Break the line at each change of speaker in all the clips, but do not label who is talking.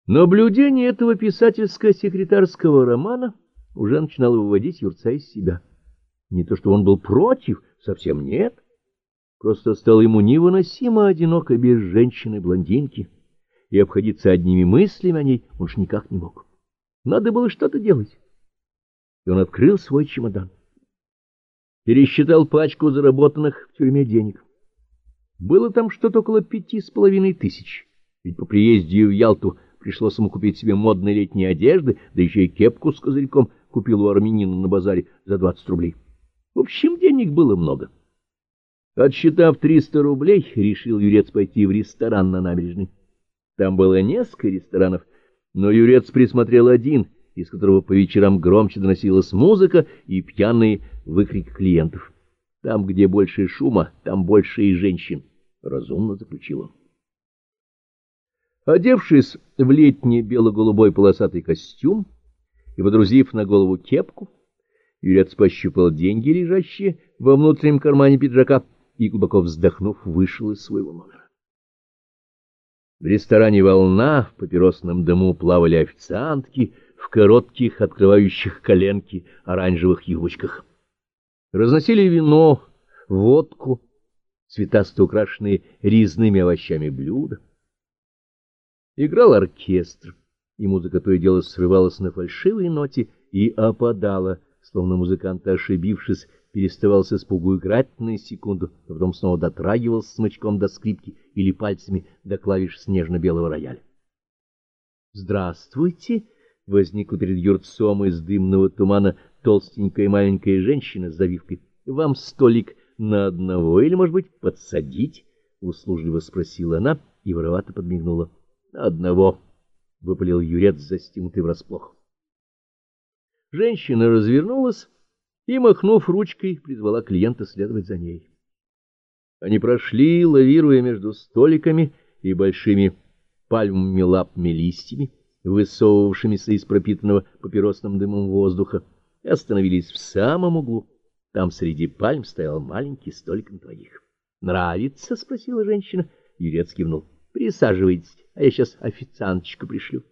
Наблюдение этого писательско-секретарского романа уже начинало выводить Юрца из себя. Не то что он был против, совсем нет. Просто стало ему невыносимо одиноко без женщины-блондинки, и обходиться одними мыслями о ней он уж никак не мог. Надо было что-то делать. И он открыл свой чемодан. Пересчитал пачку заработанных в тюрьме денег. Было там что-то около 5500, ведь по приезде в Ялту пришлось ему купить себе модной летней одежды, да еще и кепку с козырьком купил у армянина на базаре за 20 рублей. В общем, денег было много. Отсчитав 300 рублей, решил Юрец пойти в ресторан на набережной. Там было несколько ресторанов, но Юрец присмотрел один, из которого по вечерам громче доносилась музыка и пьяные выкрики клиентов. Там, где больше шума, там больше и женщин, — разумно заключил он. Одевшись в летний бело-голубой полосатый костюм и водрузив на голову кепку, Юрец пощупал деньги, лежащие во внутреннем кармане пиджака, и, глубоко вздохнув, вышел из своего номера. В ресторане «Волна» в папиросном дыму плавали официантки в коротких, открывающих коленки, оранжевых юбочках. Разносили вино, водку, цветасто украшенные резными овощами блюда. Играл оркестр, и музыка то и дело срывалась на фальшивой ноте и опадала, словно музыкант, ошибившись, переставал с испугу играть на секунду, а потом снова дотрагивался смычком до скрипки или пальцами до клавиш снежно-белого рояля. «Здравствуйте!» — возникла перед Юрцом из дымного тумана толстенькая маленькая женщина с завивкой. «Вам столик на одного или, может быть, подсадить?» — услужливо спросила она и воровато подмигнула. «На одного!» — выпалил Юрец, застигнутый врасплох. Женщина развернулась и, махнув ручкой, призвала клиента следовать за ней. Они прошли, лавируя между столиками и большими пальмовыми лапами листьями, высовывавшимися из пропитанного папиросным дымом воздуха, и остановились в самом углу. Там среди пальм стоял маленький столик на двоих. «Нравится?» — спросила женщина. Юрец кивнул. «Присаживайтесь, а я сейчас официанточку пришлю».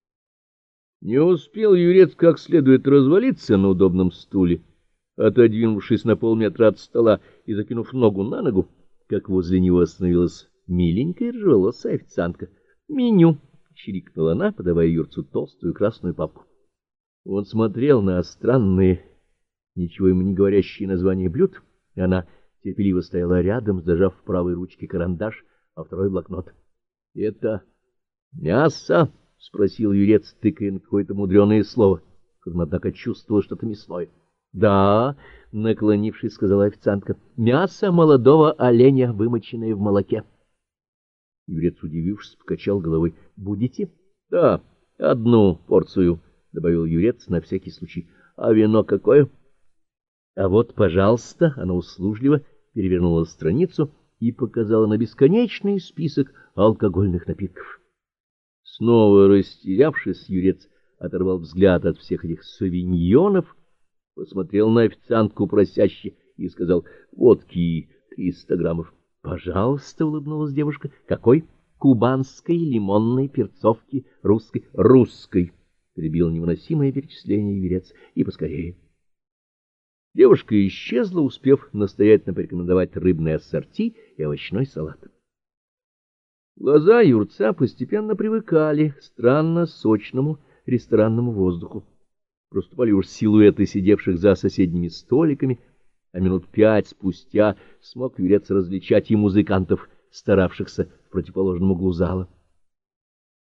Не успел Юрец как следует развалиться на удобном стуле, отодвинувшись на полметра от стола и закинув ногу на ногу, как возле него остановилась миленькая рыжеволосая официантка. «Меню!» — чирикнула она, подавая Юрцу толстую красную папку. Он смотрел на странные, ничего ему не говорящие названия блюд, и она терпеливо стояла рядом, зажав в правой ручке карандаш, а второй блокнот. — Это мясо? — спросил Юрец, тыкая на какое-то мудреное слово, которым, однако, чувствовал что-то мясное. — Да, — наклонившись, сказала официантка, — мясо молодого оленя, вымоченное в молоке. Юрец, удивившись, покачал головой. — Будете? — Да, одну порцию, — добавил Юрец на всякий случай. — А вино какое? — А вот, пожалуйста, она услужливо перевернула страницу и показала на бесконечный список алкогольных напитков. Снова растерявшись, Юрец оторвал взгляд от всех этих савиньонов, посмотрел на официантку просяще и сказал: «Водки 300 граммов». «Пожалуйста», — улыбнулась девушка. «Какой? Кубанской, лимонной, перцовки, русской?» «Русской», — перебил невыносимое перечисление Юрец. «И поскорее». Девушка исчезла, успев настоятельно порекомендовать рыбное ассорти и овощной салат. Глаза Юрца постепенно привыкали к странно сочному ресторанному воздуху. Проступали уж силуэты сидевших за соседними столиками, а минут 5 спустя смог Юрец различать и музыкантов, старавшихся в противоположном углу зала.